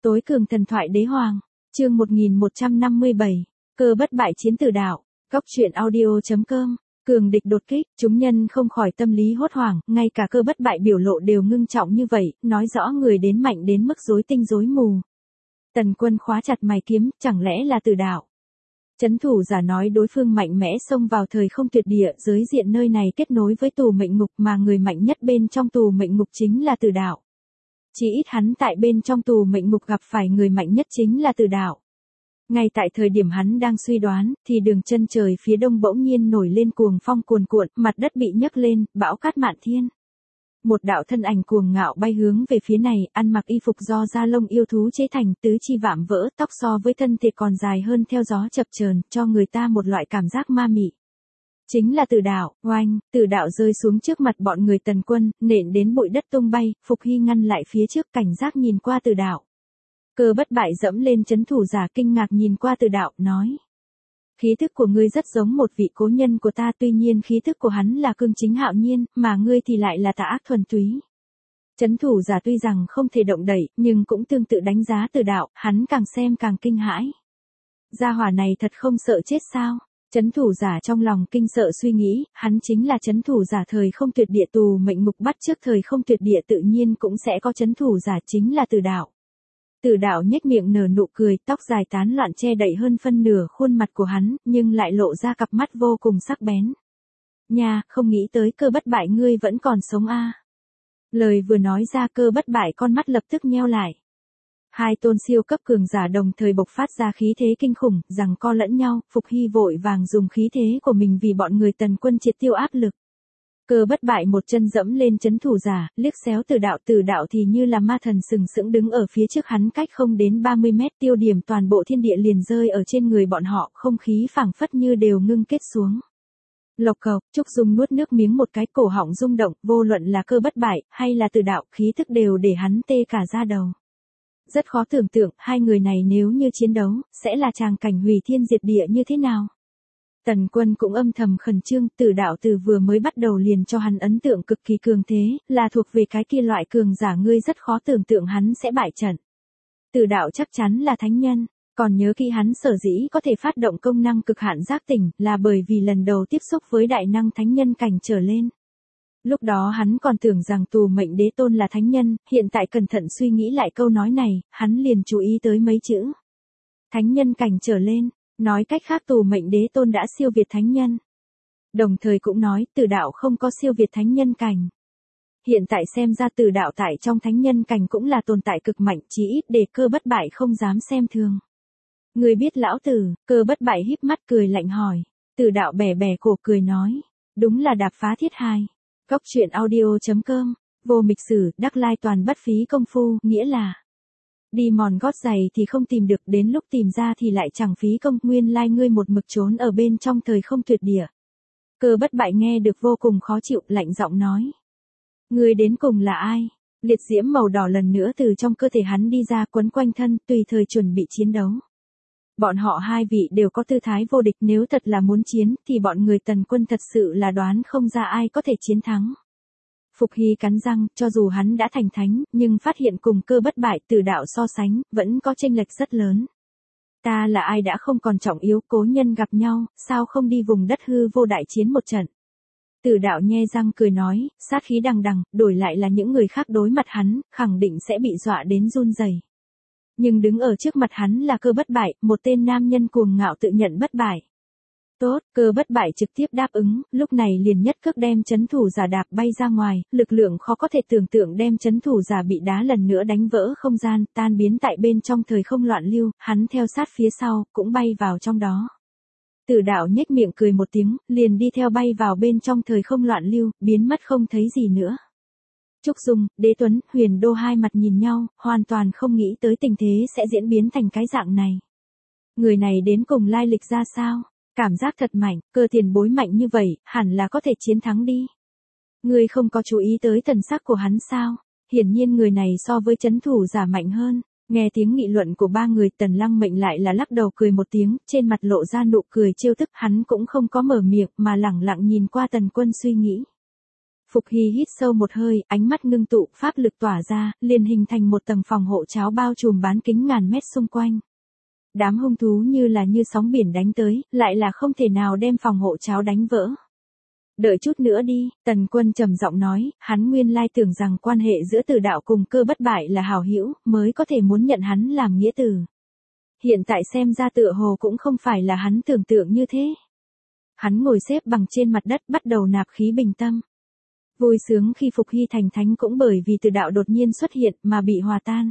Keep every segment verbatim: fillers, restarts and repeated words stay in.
Tối cường thần thoại đế hoàng, chương một nghìn một trăm năm mươi bảy, cơ bất bại chiến tử đạo, góc truyện audio chấm com, cường địch đột kích, chúng nhân không khỏi tâm lý hốt hoảng, ngay cả cơ bất bại biểu lộ đều ngưng trọng như vậy, nói rõ người đến mạnh đến mức rối tinh rối mù. Tần Quân khóa chặt mày kiếm, chẳng lẽ là tử đạo? Chấn thủ giả nói đối phương mạnh mẽ xông vào thời không tuyệt địa, giới diện nơi này kết nối với tù mệnh ngục mà người mạnh nhất bên trong tù mệnh ngục chính là tử đạo. Chỉ ít hắn tại bên trong tù mệnh ngục gặp phải người mạnh nhất chính là tử đạo. Ngay tại thời điểm hắn đang suy đoán, thì đường chân trời phía đông bỗng nhiên nổi lên cuồng phong cuồn cuộn, mặt đất bị nhấc lên, bão cát mạn thiên. Một đạo thân ảnh cuồng ngạo bay hướng về phía này, ăn mặc y phục do da lông yêu thú chế thành, tứ chi vạm vỡ, tóc so với thân thể còn dài hơn theo gió chập chờn, cho người ta một loại cảm giác ma mị. Chính là tử đạo, oanh, tử đạo rơi xuống trước mặt bọn người Tần Quân, nện đến bụi đất tung bay, Phục Hy ngăn lại phía trước, cảnh giác nhìn qua tử đạo. Cơ bất bại dẫm lên chấn thủ giả, kinh ngạc nhìn qua tử đạo, nói. Khí thức của ngươi rất giống một vị cố nhân của ta, tuy nhiên khí thức của hắn là cương chính hạo nhiên, mà ngươi thì lại là tà ác thuần túy. Chấn thủ giả tuy rằng không thể động đẩy, nhưng cũng tương tự đánh giá tử đạo, hắn càng xem càng kinh hãi. Gia hỏa này thật không sợ chết sao? Chấn thủ giả trong lòng kinh sợ suy nghĩ, hắn chính là chấn thủ giả thời không tuyệt địa, tù mệnh ngục bắt trước thời không tuyệt địa tự nhiên cũng sẽ có chấn thủ giả, chính là tử đạo. Tử đạo nhếch miệng nở nụ cười, tóc dài tán loạn che đậy hơn phân nửa khuôn mặt của hắn, nhưng lại lộ ra cặp mắt vô cùng sắc bén. Nha, không nghĩ tới cơ bất bại ngươi vẫn còn sống a. À. Lời vừa nói ra, cơ bất bại con mắt lập tức nheo lại. Hai tôn siêu cấp cường giả đồng thời bộc phát ra khí thế kinh khủng, giằng co lẫn nhau, Phục Hy vội vàng dùng khí thế của mình vì bọn người Tần Quân triệt tiêu áp lực. Cơ bất bại một chân dẫm lên chấn thủ giả, liếc xéo tử đạo, tử đạo thì như là ma thần sừng sững đứng ở phía trước hắn cách không đến ba mươi mét, tiêu điểm toàn bộ thiên địa liền rơi ở trên người bọn họ, không khí phảng phất như đều ngưng kết xuống. Lộc cộc, Trúc Dung nuốt nước miếng một cái, cổ họng rung động, vô luận là cơ bất bại, hay là tử đạo, khí thức đều để hắn tê cả da đầu. Rất khó tưởng tượng, hai người này nếu như chiến đấu, sẽ là tràng cảnh hủy thiên diệt địa như thế nào. Tần Quân cũng âm thầm khẩn trương, tử đạo từ vừa mới bắt đầu liền cho hắn ấn tượng cực kỳ cường thế, là thuộc về cái kia loại cường giả ngươi rất khó tưởng tượng hắn sẽ bại trận. Tử đạo chắc chắn là thánh nhân, còn nhớ khi hắn sở dĩ có thể phát động công năng cực hạn giác tỉnh, là bởi vì lần đầu tiếp xúc với đại năng thánh nhân cảnh trở lên. Lúc đó hắn còn tưởng rằng tù mệnh đế tôn là thánh nhân, hiện tại cẩn thận suy nghĩ lại câu nói này, hắn liền chú ý tới mấy chữ. Thánh nhân cảnh trở lên. Nói cách khác tù mệnh đế tôn đã siêu việt thánh nhân. Đồng thời cũng nói tử đạo không có siêu việt thánh nhân cảnh. Hiện tại xem ra tử đạo tại trong thánh nhân cảnh cũng là tồn tại cực mạnh, chí ít để cơ bất bại không dám xem thường. Người biết lão tử, cơ bất bại híp mắt cười lạnh hỏi. Tử đạo bẻ bẻ cổ cười nói. Đúng là đạp phá thiết hai. Góc truyện audio chấm com, vô mịch sử, đắc lai toàn bất phí công phu, nghĩa là. Đi mòn gót giày thì không tìm được, đến lúc tìm ra thì lại chẳng phí công, nguyên lai ngươi một mực trốn ở bên trong thời không tuyệt địa. Cơ bất bại nghe được vô cùng khó chịu, lạnh giọng nói. Ngươi đến cùng là ai? Liệt diễm màu đỏ lần nữa từ trong cơ thể hắn đi ra, quấn quanh thân, tùy thời chuẩn bị chiến đấu. Bọn họ hai vị đều có tư thái vô địch, nếu thật là muốn chiến, thì bọn người Tần Quân thật sự là đoán không ra ai có thể chiến thắng. Phục Hy cắn răng, cho dù hắn đã thành thánh, nhưng phát hiện cùng cơ bất bại, tử đạo so sánh, vẫn có chênh lệch rất lớn. Ta là ai đã không còn trọng yếu, cố nhân gặp nhau, sao không đi vùng đất hư vô đại chiến một trận. Tử đạo nhe răng cười nói, sát khí đằng đằng, đổi lại là những người khác đối mặt hắn, khẳng định sẽ bị dọa đến run rẩy. Nhưng đứng ở trước mặt hắn là cơ bất bại, một tên nam nhân cuồng ngạo tự nhận bất bại. Tốt, cơ bất bại trực tiếp đáp ứng, lúc này liền nhất cước đem chấn thủ giả đạp bay ra ngoài, lực lượng khó có thể tưởng tượng đem chấn thủ giả bị đá lần nữa đánh vỡ không gian, tan biến tại bên trong thời không loạn lưu, hắn theo sát phía sau, cũng bay vào trong đó. Tử đạo nhếch miệng cười một tiếng, liền đi theo bay vào bên trong thời không loạn lưu, biến mất không thấy gì nữa. Trúc Dung, Đế Tuấn, Huyền Đô hai mặt nhìn nhau, hoàn toàn không nghĩ tới tình thế sẽ diễn biến thành cái dạng này. Người này đến cùng lai lịch ra sao? Cảm giác thật mạnh, cơ tiền bối mạnh như vậy, hẳn là có thể chiến thắng đi. Ngươi không có chú ý tới thần sắc của hắn sao? Hiển nhiên người này so với chấn thủ giả mạnh hơn. Nghe tiếng nghị luận của ba người, Tần Lăng Mệnh lại là lắc đầu cười một tiếng, trên mặt lộ ra nụ cười trêu tức, hắn cũng không có mở miệng mà lẳng lặng nhìn qua Tần Quân suy nghĩ. Phục Hy hít sâu một hơi, ánh mắt ngưng tụ, pháp lực tỏa ra, liền hình thành một tầng phòng hộ cháo bao trùm bán kính ngàn mét xung quanh. Đám hung thú như là như sóng biển đánh tới, lại là không thể nào đem phòng hộ cháo đánh vỡ. Đợi chút nữa đi, Tần Quân trầm giọng nói, hắn nguyên lai tưởng rằng quan hệ giữa Tử Đạo cùng Cơ Bất Bại là hảo hữu, mới có thể muốn nhận hắn làm nghĩa tử. Hiện tại xem ra tựa hồ cũng không phải là hắn tưởng tượng như thế. Hắn ngồi xếp bằng trên mặt đất bắt đầu nạp khí bình tâm. Vui sướng khi Phục Hy thành thánh cũng bởi vì Tử Đạo đột nhiên xuất hiện mà bị hòa tan.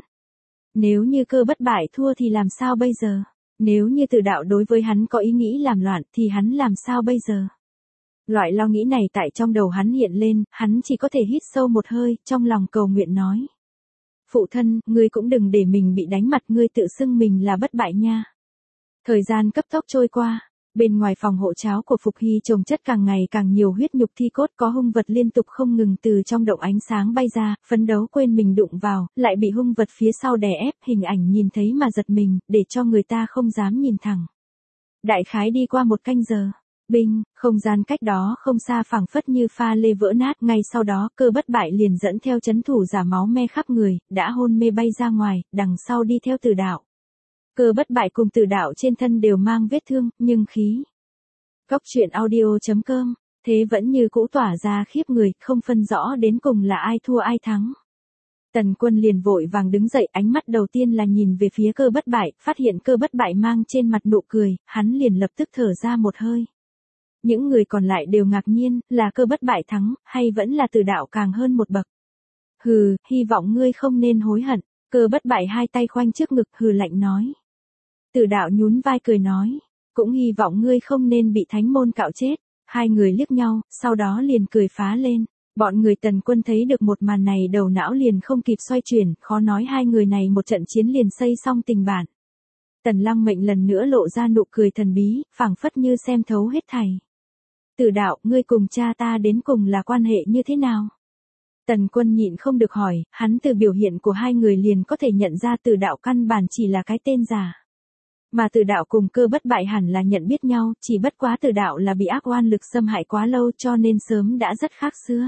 Nếu như Cơ Bất Bại thua thì làm sao bây giờ? Nếu như Tử Đạo đối với hắn có ý nghĩ làm loạn thì hắn làm sao bây giờ? Loại lo nghĩ này tại trong đầu hắn hiện lên, hắn chỉ có thể hít sâu một hơi, trong lòng cầu nguyện nói. Phụ thân, ngươi cũng đừng để mình bị đánh mặt, ngươi tự xưng mình là bất bại nha. Thời gian cấp tốc trôi qua, bên ngoài phòng hộ cháo của Phục Hy trồng chất càng ngày càng nhiều huyết nhục thi cốt, có hung vật liên tục không ngừng từ trong động ánh sáng bay ra, phấn đấu quên mình đụng vào, lại bị hung vật phía sau đè ép, hình ảnh nhìn thấy mà giật mình, để cho người ta không dám nhìn thẳng. Đại khái đi qua một canh giờ. Binh, không gian cách đó không xa phảng phất như pha lê vỡ nát, ngay sau đó Cơ Bất Bại liền dẫn theo chấn thủ giả máu me khắp người, đã hôn mê bay ra ngoài, đằng sau đi theo Tử Đạo. Cơ Bất Bại cùng Tử Đạo trên thân đều mang vết thương, nhưng khí. Cóc truyện audio chấm com, thế vẫn như cũ tỏa ra khiếp người, không phân rõ đến cùng là ai thua ai thắng. Tần Quân liền vội vàng đứng dậy, ánh mắt đầu tiên là nhìn về phía Cơ Bất Bại, phát hiện Cơ Bất Bại mang trên mặt nụ cười, hắn liền lập tức thở ra một hơi. Những người còn lại đều ngạc nhiên, là Cơ Bất Bại thắng, hay vẫn là Tử Đạo càng hơn một bậc. Hừ, hy vọng ngươi không nên hối hận. Cơ Bất Bại hai tay khoanh trước ngực hừ lạnh nói. Tử Đạo nhún vai cười nói, cũng hy vọng ngươi không nên bị thánh môn cạo chết. Hai người liếc nhau, sau đó liền cười phá lên. Bọn người Tần Quân thấy được một màn này đầu não liền không kịp xoay chuyển, khó nói hai người này một trận chiến liền xây xong tình bạn. Tần Lăng Mệnh lần nữa lộ ra nụ cười thần bí, phảng phất như xem thấu hết thảy. Tử Đạo, ngươi cùng cha ta đến cùng là quan hệ như thế nào? Tần Quân nhịn không được hỏi, hắn từ biểu hiện của hai người liền có thể nhận ra Tử Đạo căn bản chỉ là cái tên giả. Mà Tử Đạo cùng Cơ Bất Bại hẳn là nhận biết nhau, chỉ bất quá Tử Đạo là bị ác oan lực xâm hại quá lâu cho nên sớm đã rất khác xưa.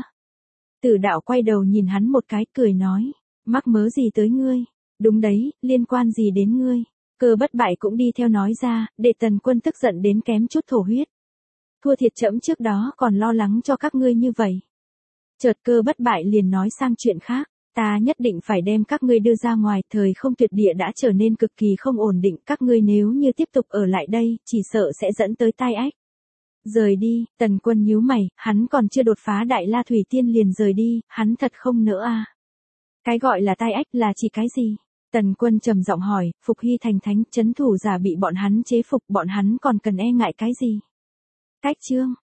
Tử Đạo quay đầu nhìn hắn một cái, cười nói, mắc mớ gì tới ngươi? Đúng đấy, liên quan gì đến ngươi? Cơ Bất Bại cũng đi theo nói ra, để Tần Quân tức giận đến kém chút thổ huyết. Thua thiệt trẫm trước đó còn lo lắng cho các ngươi như vậy. Chợt Cơ Bất Bại liền nói sang chuyện khác, ta nhất định phải đem các ngươi đưa ra ngoài, thời không tuyệt địa đã trở nên cực kỳ không ổn định, các ngươi nếu như tiếp tục ở lại đây, chỉ sợ sẽ dẫn tới tai ách. Rời đi, Tần Quân nhíu mày, hắn còn chưa đột phá Đại La Thủy Tiên liền rời đi, hắn thật không nỡ à. Cái gọi là tai ách là chỉ cái gì? Tần Quân trầm giọng hỏi, Phục Hy thành thánh, chấn thủ giả bị bọn hắn chế phục, bọn hắn còn cần e ngại cái gì? Cách chương